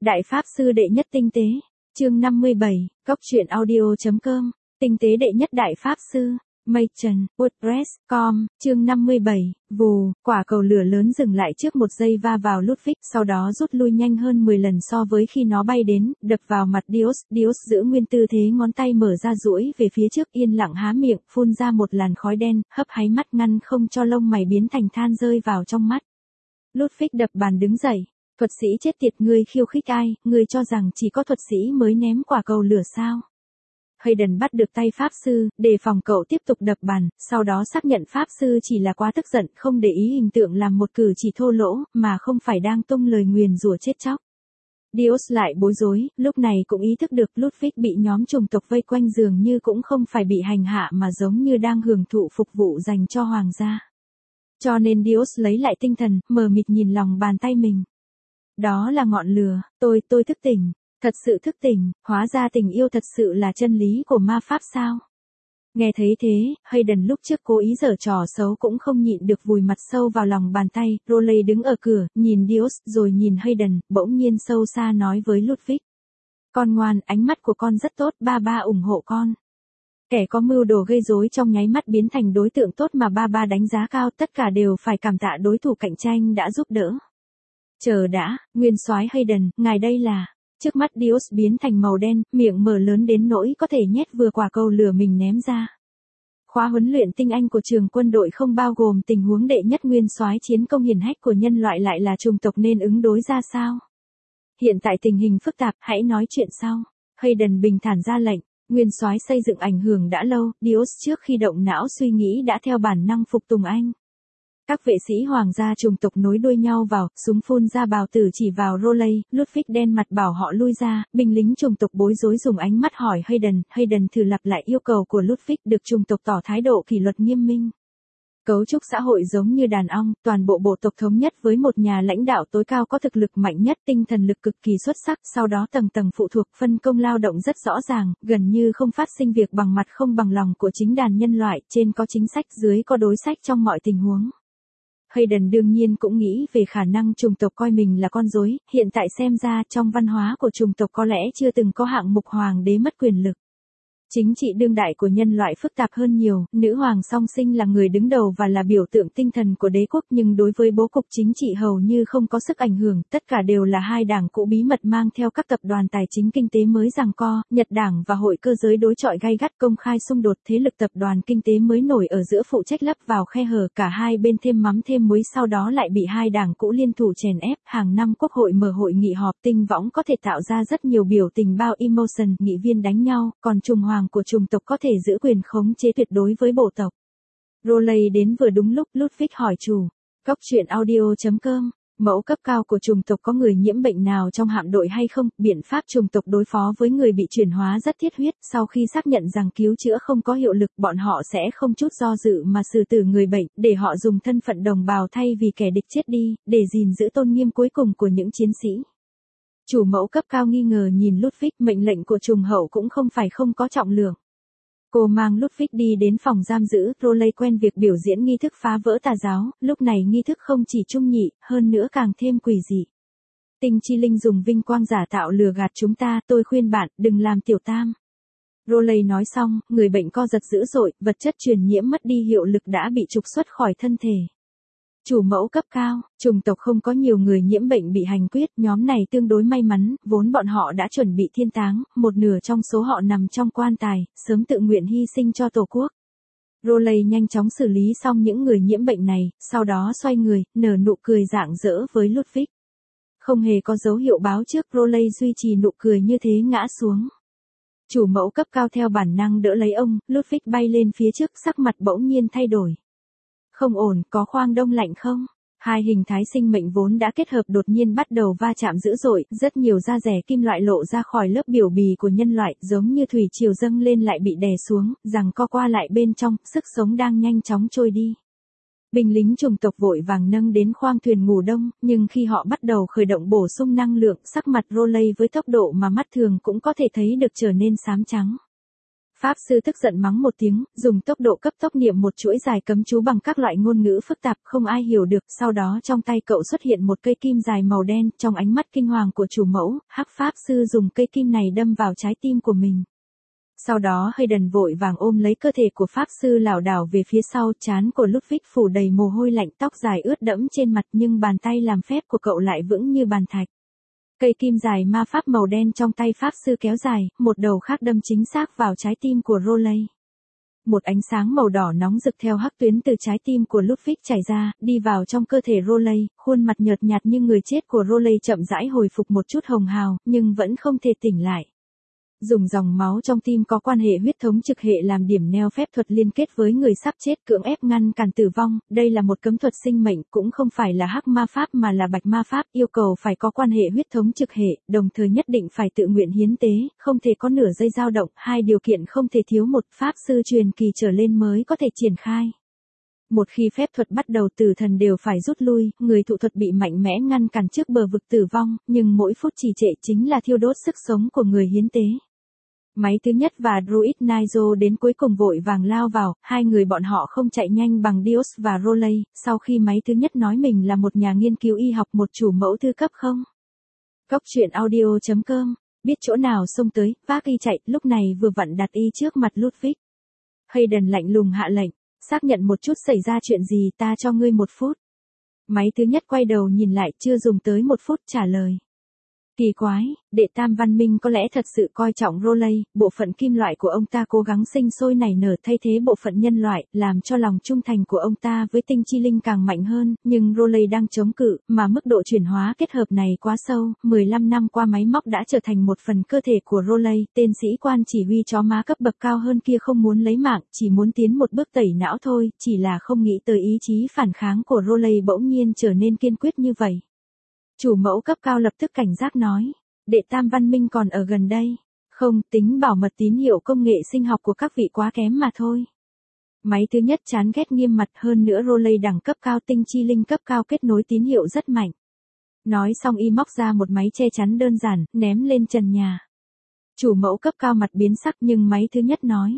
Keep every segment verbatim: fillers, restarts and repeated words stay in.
Đại Pháp Sư Đệ Nhất Tinh Tế, chương năm mươi bảy, Cốc truyện audio chấm com, Tinh Tế Đệ Nhất Đại Pháp Sư, Mây Trần, WordPress chấm com, chương năm mươi bảy, vù, quả cầu lửa lớn dừng lại trước một giây va vào Ludwig, sau đó rút lui nhanh hơn mười lần so với khi nó bay đến, đập vào mặt Dios, Dios giữ nguyên tư thế ngón tay mở ra duỗi về phía trước yên lặng há miệng, phun ra một làn khói đen, hấp háy mắt ngăn không cho lông mày biến thành than rơi vào trong mắt. Ludwig đập bàn đứng dậy. Thuật sĩ chết tiệt, ngươi khiêu khích ai, ngươi cho rằng chỉ có thuật sĩ mới ném quả cầu lửa sao? Hayden bắt được tay Pháp Sư, đề phòng cậu tiếp tục đập bàn, sau đó xác nhận Pháp Sư chỉ là quá tức giận, không để ý hình tượng làm một cử chỉ thô lỗ, mà không phải đang tung lời nguyền rủa chết chóc. Dios lại bối rối, lúc này cũng ý thức được Ludwig bị nhóm chủng tộc vây quanh dường như cũng không phải bị hành hạ mà giống như đang hưởng thụ phục vụ dành cho hoàng gia. Cho nên Dios lấy lại tinh thần, mờ mịt nhìn lòng bàn tay mình. Đó là ngọn lửa, tôi, tôi thức tỉnh, thật sự thức tỉnh, hóa ra tình yêu thật sự là chân lý của ma pháp sao? Nghe thấy thế, Hayden lúc trước cố ý giở trò xấu cũng không nhịn được vùi mặt sâu vào lòng bàn tay, Rowley đứng ở cửa, nhìn Dios, rồi nhìn Hayden, bỗng nhiên sâu xa nói với Ludwig. Con ngoan, ánh mắt của con rất tốt, ba ba ủng hộ con. Kẻ có mưu đồ gây rối trong nháy mắt biến thành đối tượng tốt mà ba ba đánh giá cao, tất cả đều phải cảm tạ đối thủ cạnh tranh đã giúp đỡ. Chờ đã, nguyên soái Hayden, ngài đây là... Trước mắt Dios biến thành màu đen, miệng mở lớn đến nỗi có thể nhét vừa quả cầu lửa mình ném ra. Khóa huấn luyện tinh anh của trường quân đội không bao gồm tình huống đệ nhất nguyên soái chiến công hiển hách của nhân loại lại là chủng tộc nên ứng đối ra sao? Hiện tại tình hình phức tạp, hãy nói chuyện sau. Hayden bình thản ra lệnh, nguyên soái xây dựng ảnh hưởng đã lâu, Dios trước khi động não suy nghĩ đã theo bản năng phục tùng anh. Các vệ sĩ hoàng gia chủng tộc nối đuôi nhau vào, súng phun ra bào tử chỉ vào Rowley, Ludwig đen mặt bảo họ lui ra, binh lính chủng tộc bối rối dùng ánh mắt hỏi Hayden, Hayden thử lặp lại yêu cầu của Ludwig được chủng tộc tỏ thái độ kỷ luật nghiêm minh. Cấu trúc xã hội giống như đàn ong, toàn bộ bộ tộc thống nhất với một nhà lãnh đạo tối cao có thực lực mạnh nhất, tinh thần lực cực kỳ xuất sắc, sau đó tầng tầng phụ thuộc, phân công lao động rất rõ ràng, gần như không phát sinh việc bằng mặt không bằng lòng của chính đàn nhân loại, trên có chính sách, dưới có đối sách trong mọi tình huống. Hayden đương nhiên cũng nghĩ về khả năng chủng tộc coi mình là con rối, hiện tại xem ra trong văn hóa của chủng tộc có lẽ chưa từng có hạng mục hoàng đế mất quyền lực. Chính trị đương đại của nhân loại phức tạp hơn nhiều, nữ hoàng song sinh là người đứng đầu và là biểu tượng tinh thần của đế quốc nhưng đối với bố cục chính trị hầu như không có sức ảnh hưởng, tất cả đều là hai đảng cũ bí mật mang theo các tập đoàn tài chính kinh tế mới giằng co, Nhật Đảng và Hội Cơ giới đối chọi gay gắt công khai xung đột, thế lực tập đoàn kinh tế mới nổi ở giữa phụ trách lấp vào khe hở, cả hai bên thêm mắm thêm muối sau đó lại bị hai đảng cũ liên thủ chèn ép, hàng năm quốc hội mở hội nghị họp tinh võng có thể tạo ra rất nhiều biểu tình bao emotion, nghị viên đánh nhau, còn trung hoàng của chủng tộc có thể giữ quyền khống chế tuyệt đối với bộ tộc. Rowley đến vừa đúng lúc, Ludwig hỏi chủ. Cốc truyện audio chấm com, mẫu cấp cao của chủng tộc có người nhiễm bệnh nào trong hạm đội hay không? Biện pháp chủng tộc đối phó với người bị chuyển hóa rất thiết huyết, sau khi xác nhận rằng cứu chữa không có hiệu lực, bọn họ sẽ không chút do dự mà xử tử người bệnh, để họ dùng thân phận đồng bào thay vì kẻ địch chết đi, để gìn giữ tôn nghiêm cuối cùng của những chiến sĩ. Chủ mẫu cấp cao nghi ngờ nhìn Ludwig, mệnh lệnh của trùng hậu cũng không phải không có trọng lượng. Cô mang Ludwig đi đến phòng giam giữ, Rowley quen việc biểu diễn nghi thức phá vỡ tà giáo, lúc này nghi thức không chỉ trung nhị, hơn nữa càng thêm quỷ dị. Tinh chi linh dùng vinh quang giả tạo lừa gạt chúng ta, tôi khuyên bạn, đừng làm tiểu tam. Rowley nói xong, người bệnh co giật dữ dội, vật chất truyền nhiễm mất đi hiệu lực đã bị trục xuất khỏi thân thể. Chủ mẫu cấp cao, chủng tộc không có nhiều người nhiễm bệnh bị hành quyết, nhóm này tương đối may mắn, vốn bọn họ đã chuẩn bị thiên táng, một nửa trong số họ nằm trong quan tài, sớm tự nguyện hy sinh cho tổ quốc. Rowley nhanh chóng xử lý xong những người nhiễm bệnh này, sau đó xoay người, nở nụ cười rạng rỡ với Ludwig. Không hề có dấu hiệu báo trước, Rowley duy trì nụ cười như thế ngã xuống. Chủ mẫu cấp cao theo bản năng đỡ lấy ông, Ludwig bay lên phía trước, sắc mặt bỗng nhiên thay đổi. Không ổn, có khoang đông lạnh không? Hai hình thái sinh mệnh vốn đã kết hợp đột nhiên bắt đầu va chạm dữ dội, rất nhiều da rẻ kim loại lộ ra khỏi lớp biểu bì của nhân loại, giống như thủy triều dâng lên lại bị đè xuống, rằng co qua lại bên trong, sức sống đang nhanh chóng trôi đi. Binh lính chủng tộc vội vàng nâng đến khoang thuyền ngủ đông, nhưng khi họ bắt đầu khởi động bổ sung năng lượng, sắc mặt Rowley với tốc độ mà mắt thường cũng có thể thấy được trở nên xám trắng. Pháp sư tức giận mắng một tiếng, dùng tốc độ cấp tốc niệm một chuỗi dài cấm chú bằng các loại ngôn ngữ phức tạp không ai hiểu được, sau đó trong tay cậu xuất hiện một cây kim dài màu đen, trong ánh mắt kinh hoàng của chủ mẫu, hắc Pháp sư dùng cây kim này đâm vào trái tim của mình. Sau đó Hayden vội vàng ôm lấy cơ thể của Pháp sư lảo đảo về phía sau, trán của Ludwig phủ đầy mồ hôi lạnh, tóc dài ướt đẫm trên mặt nhưng bàn tay làm phép của cậu lại vững như bàn thạch. Cây kim dài ma pháp màu đen trong tay Pháp sư kéo dài, một đầu khác đâm chính xác vào trái tim của Rowley. Một ánh sáng màu đỏ nóng rực theo hắc tuyến từ trái tim của Ludwig chảy ra, đi vào trong cơ thể Rowley, khuôn mặt nhợt nhạt như người chết của Rowley chậm rãi hồi phục một chút hồng hào, nhưng vẫn không thể tỉnh lại. Dùng dòng máu trong tim có quan hệ huyết thống trực hệ làm điểm neo phép thuật liên kết với người sắp chết cưỡng ép ngăn cản tử vong, đây là một cấm thuật sinh mệnh, cũng không phải là hắc ma pháp mà là bạch ma pháp, yêu cầu phải có quan hệ huyết thống trực hệ, đồng thời nhất định phải tự nguyện hiến tế, không thể có nửa giây dao động, hai điều kiện không thể thiếu một, pháp sư truyền kỳ trở lên mới có thể triển khai. Một khi phép thuật bắt đầu tử thần đều phải rút lui, người thụ thuật bị mạnh mẽ ngăn cản trước bờ vực tử vong, nhưng mỗi phút trì trệ chính là thiêu đốt sức sống của người hiến tế. Máy thứ nhất và Druid Nigel đến cuối cùng vội vàng lao vào, hai người bọn họ không chạy nhanh bằng Dios và Rowley, sau khi máy thứ nhất nói mình là một nhà nghiên cứu y học một chủ mẫu thư cấp không. Cóc truyện audio chấm com, biết chỗ nào xông tới, vác y chạy, lúc này vừa vặn đặt y trước mặt Ludwig. Hayden lạnh lùng hạ lệnh, xác nhận một chút xảy ra chuyện gì, ta cho ngươi một phút. Máy thứ nhất quay đầu nhìn lại, chưa dùng tới một phút trả lời. Kỳ quái, đệ tam văn minh có lẽ thật sự coi trọng Rowley, bộ phận kim loại của ông ta cố gắng sinh sôi nảy nở thay thế bộ phận nhân loại, làm cho lòng trung thành của ông ta với tinh chi linh càng mạnh hơn, nhưng Rowley đang chống cự, mà mức độ chuyển hóa kết hợp này quá sâu, mười lăm năm qua máy móc đã trở thành một phần cơ thể của Rowley, tên sĩ quan chỉ huy chó má cấp bậc cao hơn kia không muốn lấy mạng, chỉ muốn tiến một bước tẩy não thôi, chỉ là không nghĩ tới ý chí phản kháng của Rowley bỗng nhiên trở nên kiên quyết như vậy. Chủ mẫu cấp cao lập tức cảnh giác nói, đệ tam văn minh còn ở gần đây, không, tính bảo mật tín hiệu công nghệ sinh học của các vị quá kém mà thôi. Máy thứ nhất chán ghét nghiêm mặt, hơn nữa Rowley đẳng cấp cao tinh chi linh cấp cao kết nối tín hiệu rất mạnh. Nói xong y móc ra một máy che chắn đơn giản, ném lên trần nhà. Chủ mẫu cấp cao mặt biến sắc nhưng máy thứ nhất nói.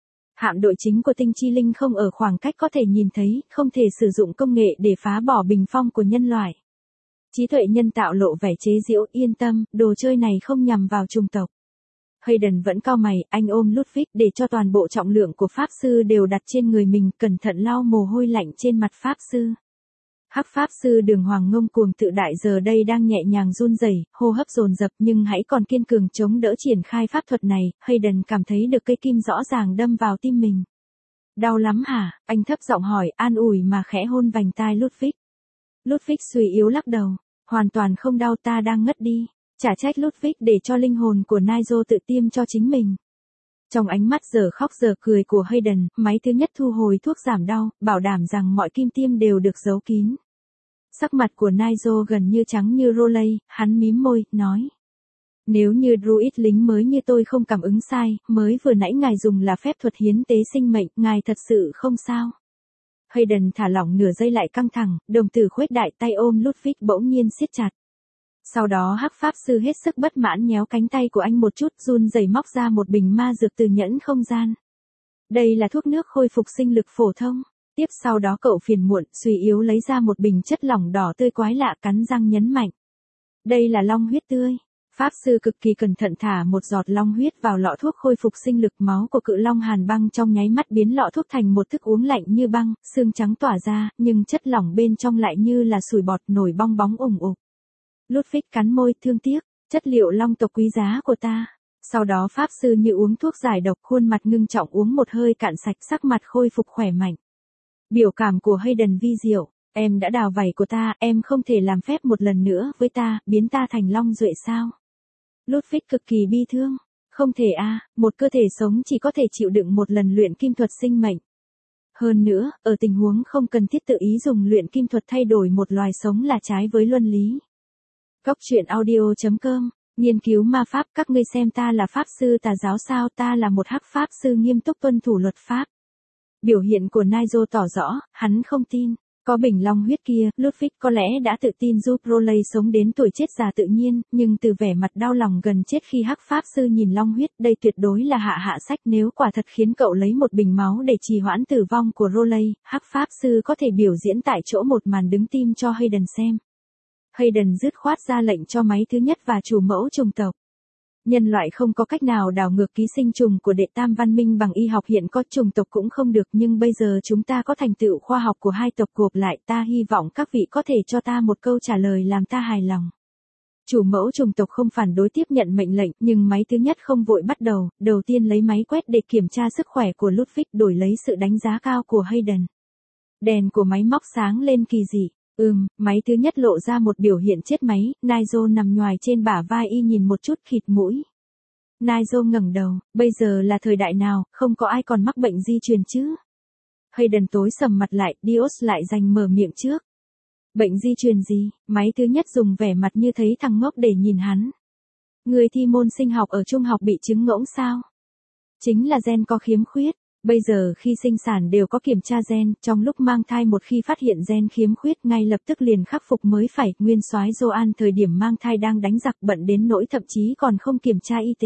Hạm đội chính của tinh chi linh không ở khoảng cách có thể nhìn thấy, không thể sử dụng công nghệ để phá bỏ bình phong của nhân loại. Trí tuệ nhân tạo lộ vẻ chế giễu, yên tâm, đồ chơi này không nhằm vào chủng tộc. Hayden vẫn cau mày, anh ôm Ludwig để cho toàn bộ trọng lượng của Pháp sư đều đặt trên người mình, cẩn thận lau mồ hôi lạnh trên mặt Pháp sư. Hắc Pháp sư Đường Hoàng ngông cuồng tự đại giờ đây đang nhẹ nhàng run rẩy, hô hấp dồn dập nhưng hãy còn kiên cường chống đỡ triển khai pháp thuật này. Hayden cảm thấy được cây kim rõ ràng đâm vào tim mình. Đau lắm hả? Anh thấp giọng hỏi, an ủi mà khẽ hôn vành tai Ludwig. Ludwig suy yếu lắc đầu, hoàn toàn không đau, ta đang ngất đi. Chả trách Ludwig để cho linh hồn của Nigel tự tiêm cho chính mình. Trong ánh mắt giờ khóc giờ cười của Hayden, máy thứ nhất thu hồi thuốc giảm đau, bảo đảm rằng mọi kim tiêm đều được giấu kín. Sắc mặt của Nigel gần như trắng như Rowley, hắn mím môi, nói. Nếu như druid lính mới như tôi không cảm ứng sai, mới vừa nãy ngài dùng là phép thuật hiến tế sinh mệnh, ngài thật sự không sao. Hayden thả lỏng nửa giây lại căng thẳng, đồng tử khuếch đại, tay ôm Ludwig bỗng nhiên siết chặt. Sau đó hắc Pháp sư hết sức bất mãn nhéo cánh tay của anh một chút, run rẩy móc ra một bình ma dược từ nhẫn không gian. Đây là thuốc nước khôi phục sinh lực phổ thông. Tiếp sau đó cậu phiền muộn, suy yếu lấy ra một bình chất lỏng đỏ tươi quái lạ, cắn răng nhấn mạnh. Đây là long huyết tươi. Pháp sư cực kỳ cẩn thận thả một giọt long huyết vào lọ thuốc khôi phục sinh lực, máu của cự long hàn băng trong nháy mắt biến lọ thuốc thành một thức uống lạnh như băng, xương trắng tỏa ra, nhưng chất lỏng bên trong lại như là sủi bọt nổi bong bóng ủng ục. Ludwig cắn môi, thương tiếc, chất liệu long tộc quý giá của ta. Sau đó Pháp sư như uống thuốc giải độc, khuôn mặt ngưng trọng uống một hơi cạn sạch, sắc mặt khôi phục khỏe mạnh. Biểu cảm của Hayden vi diệu, em đã đào vảy của ta, em không thể làm phép một lần nữa với ta, biến ta thành long duệ sao? Ludwig cực kỳ bi thương, không thể a, à, một cơ thể sống chỉ có thể chịu đựng một lần luyện kim thuật sinh mệnh. Hơn nữa, ở tình huống không cần thiết tự ý dùng luyện kim thuật thay đổi một loài sống là trái với luân lý. Cóc truyện audio chấm com, nghiên cứu ma pháp, các ngươi xem ta là pháp sư tà giáo sao, ta là một hắc pháp sư nghiêm túc tuân thủ luật pháp. Biểu hiện của Nigel tỏ rõ, hắn không tin. Có bình long huyết kia, Ludwig có lẽ đã tự tin giúp Rowley sống đến tuổi chết già tự nhiên, nhưng từ vẻ mặt đau lòng gần chết khi hắc pháp sư nhìn long huyết, đây tuyệt đối là hạ hạ sách. Nếu quả thật khiến cậu lấy một bình máu để trì hoãn tử vong của Rowley, hắc pháp sư có thể biểu diễn tại chỗ một màn đứng tim cho Hayden xem. Hayden dứt khoát ra lệnh cho máy thứ nhất và chủ mẫu trùng tộc. Nhân loại không có cách nào đảo ngược ký sinh trùng của đệ tam văn minh bằng y học, hiện có trùng tộc cũng không được, nhưng bây giờ chúng ta có thành tựu khoa học của hai tộc gộp lại, ta hy vọng các vị có thể cho ta một câu trả lời làm ta hài lòng. Chủ mẫu trùng tộc không phản đối tiếp nhận mệnh lệnh, nhưng máy thứ nhất không vội bắt đầu, đầu tiên lấy máy quét để kiểm tra sức khỏe của Ludwig đổi lấy sự đánh giá cao của Hayden. Đèn của máy móc sáng lên kỳ dị. Ừm, máy thứ nhất lộ ra một biểu hiện chết máy, Nigel nằm nhoài trên bả vai y nhìn một chút khịt mũi. Nigel ngẩng đầu, bây giờ là thời đại nào, không có ai còn mắc bệnh di truyền chứ? Hayden tối sầm mặt lại, Dios lại giành mở miệng trước. Bệnh di truyền gì? Máy thứ nhất dùng vẻ mặt như thấy thằng ngốc để nhìn hắn. Người thi môn sinh học ở trung học bị chứng ngỗng sao? Chính là gen có khiếm khuyết. Bây giờ khi sinh sản đều có kiểm tra gen, trong lúc mang thai một khi phát hiện gen khiếm khuyết ngay lập tức liền khắc phục mới phải. Nguyên soái Joan thời điểm mang thai đang đánh giặc bận đến nỗi thậm chí còn không kiểm tra y tế.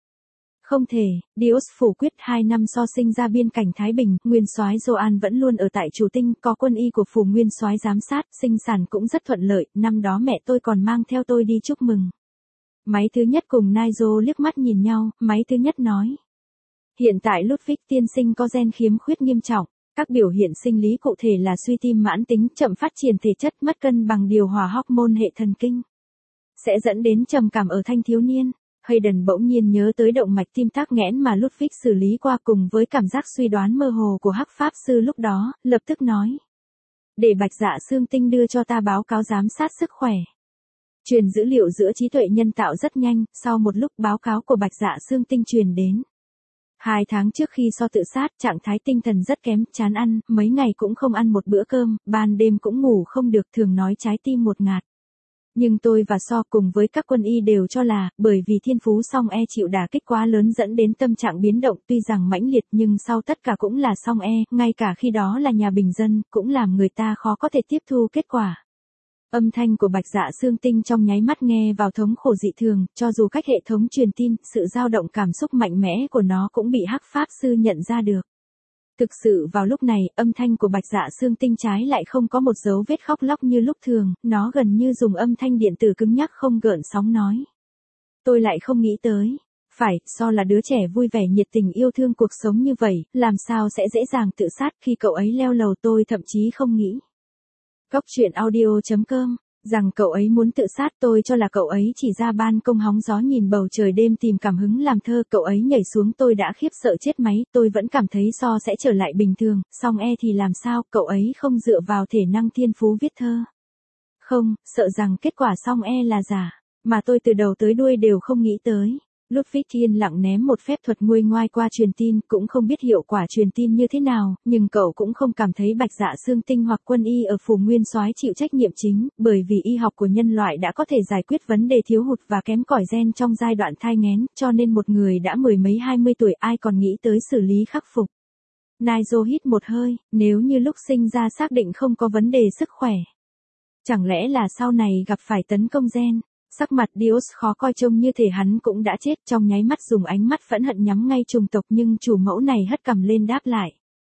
Không thể, Dios phủ quyết hai năm so sinh ra biên cảnh Thái Bình, nguyên soái Joan vẫn luôn ở tại Chủ Tinh, có quân y của phủ nguyên soái giám sát, sinh sản cũng rất thuận lợi, năm đó mẹ tôi còn mang theo tôi đi chúc mừng. Máy thứ nhất cùng Nigel liếc mắt nhìn nhau, máy thứ nhất nói. Hiện tại Ludwig tiên sinh có gen khiếm khuyết nghiêm trọng, các biểu hiện sinh lý cụ thể là suy tim mãn tính, chậm phát triển thể chất, mất cân bằng điều hòa hormone hệ thần kinh. Sẽ dẫn đến trầm cảm ở thanh thiếu niên. Hayden bỗng nhiên nhớ tới động mạch tim tắc nghẽn mà Ludwig xử lý qua cùng với cảm giác suy đoán mơ hồ của hắc pháp sư lúc đó, lập tức nói. Để Bạch Dạ Xương Tinh đưa cho ta báo cáo giám sát sức khỏe. Truyền dữ liệu giữa trí tuệ nhân tạo rất nhanh, sau một lúc báo cáo của Bạch Dạ Xương Tinh truyền đến. Hai tháng trước khi So tự sát, trạng thái tinh thần rất kém, chán ăn, mấy ngày cũng không ăn một bữa cơm, ban đêm cũng ngủ không được, thường nói trái tim một ngạt. Nhưng tôi và So cùng với các quân y đều cho là, bởi vì thiên phú Song E chịu đả kích quá lớn dẫn đến tâm trạng biến động, tuy rằng mãnh liệt nhưng sau tất cả cũng là Song E, ngay cả khi đó là nhà bình dân, cũng làm người ta khó có thể tiếp thu kết quả. Âm thanh của Bạch Dạ Xương Tinh trong nháy mắt nghe vào thống khổ dị thường, cho dù cách hệ thống truyền tin, sự dao động cảm xúc mạnh mẽ của nó cũng bị hắc pháp sư nhận ra được. Thực sự vào lúc này, âm thanh của Bạch Dạ Xương Tinh trái lại không có một dấu vết khóc lóc như lúc thường, nó gần như dùng âm thanh điện tử cứng nhắc không gợn sóng nói. Tôi lại không nghĩ tới. Phải, So là đứa trẻ vui vẻ nhiệt tình yêu thương cuộc sống như vậy, làm sao sẽ dễ dàng tự sát khi cậu ấy leo lầu, tôi thậm chí không nghĩ. Góc truyện audio chấm com, rằng cậu ấy muốn tự sát, tôi cho là cậu ấy chỉ ra ban công hóng gió nhìn bầu trời đêm tìm cảm hứng làm thơ, cậu ấy nhảy xuống tôi đã khiếp sợ chết máy, tôi vẫn cảm thấy So sẽ trở lại bình thường, Song E thì làm sao, cậu ấy không dựa vào thể năng thiên phú viết thơ. Không, sợ rằng kết quả Song E là giả, mà tôi từ đầu tới đuôi đều không nghĩ tới. Ludwig yên lặng ném một phép thuật nguôi ngoai qua truyền tin, cũng không biết hiệu quả truyền tin như thế nào, nhưng cậu cũng không cảm thấy Bạch Dạ Xương Tinh hoặc quân y ở phủ nguyên soái chịu trách nhiệm chính, bởi vì y học của nhân loại đã có thể giải quyết vấn đề thiếu hụt và kém cỏi gen trong giai đoạn thai nghén, cho nên một người đã mười mấy hai mươi tuổi ai còn nghĩ tới xử lý khắc phục. Nigel hít một hơi, nếu như lúc sinh ra xác định không có vấn đề sức khỏe. Chẳng lẽ là sau này gặp phải tấn công gen? Sắc mặt Dios khó coi trông như thể hắn cũng đã chết, trong nháy mắt dùng ánh mắt phẫn hận nhắm ngay trùng tộc, nhưng chủ mẫu này hất cằm lên đáp lại.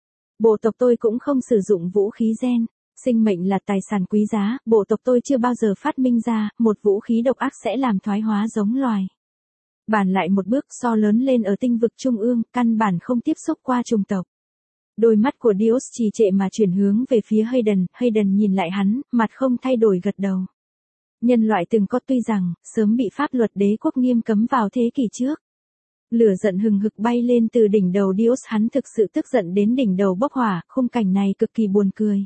Bộ tộc tôi cũng không sử dụng vũ khí gen. Sinh mệnh là tài sản quý giá, bộ tộc tôi chưa bao giờ phát minh ra, một vũ khí độc ác sẽ làm thoái hóa giống loài. Bàn lại một bước, So lớn lên ở tinh vực trung ương, căn bản không tiếp xúc qua trùng tộc. Đôi mắt của Dios trì trệ mà chuyển hướng về phía Hayden, Hayden nhìn lại hắn, mặt không thay đổi gật đầu. Nhân loại từng có, tuy rằng, sớm bị pháp luật đế quốc nghiêm cấm vào thế kỷ trước. Lửa giận hừng hực bay lên từ đỉnh đầu Dios, hắn thực sự tức giận đến đỉnh đầu bốc hỏa, khung cảnh này cực kỳ buồn cười.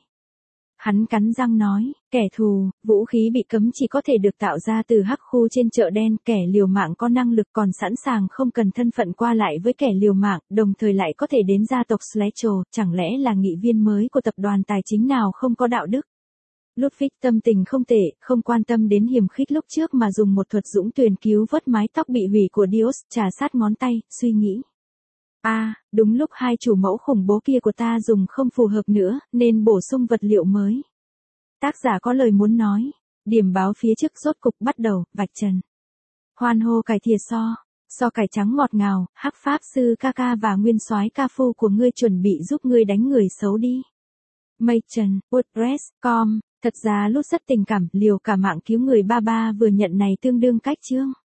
Hắn cắn răng nói, kẻ thù, vũ khí bị cấm chỉ có thể được tạo ra từ hắc khu trên chợ đen, kẻ liều mạng có năng lực còn sẵn sàng không cần thân phận qua lại với kẻ liều mạng, đồng thời lại có thể đến gia tộc Sletchel, chẳng lẽ là nghị viên mới của tập đoàn tài chính nào không có đạo đức. Ludwig tâm tình không tệ, không quan tâm đến hiềm khích lúc trước mà dùng một thuật dũng tuyền cứu vớt mái tóc bị hủy của Dios, trà sát ngón tay, suy nghĩ. A, à, đúng lúc hai chủ mẫu khủng bố kia của ta dùng không phù hợp nữa, nên bổ sung vật liệu mới. Tác giả có lời muốn nói. Điểm báo phía trước rốt cục bắt đầu, vạch trần. Hoan hô cải thìa so. So cải trắng ngọt ngào, hắc pháp sư Kaka và nguyên soái ca phu của ngươi chuẩn bị giúp ngươi đánh người xấu đi. Mây Trần, WordPress chấm com. Thật ra lúc rất tình cảm, liều cả mạng cứu người ba ba vừa nhận này tương đương cách chương.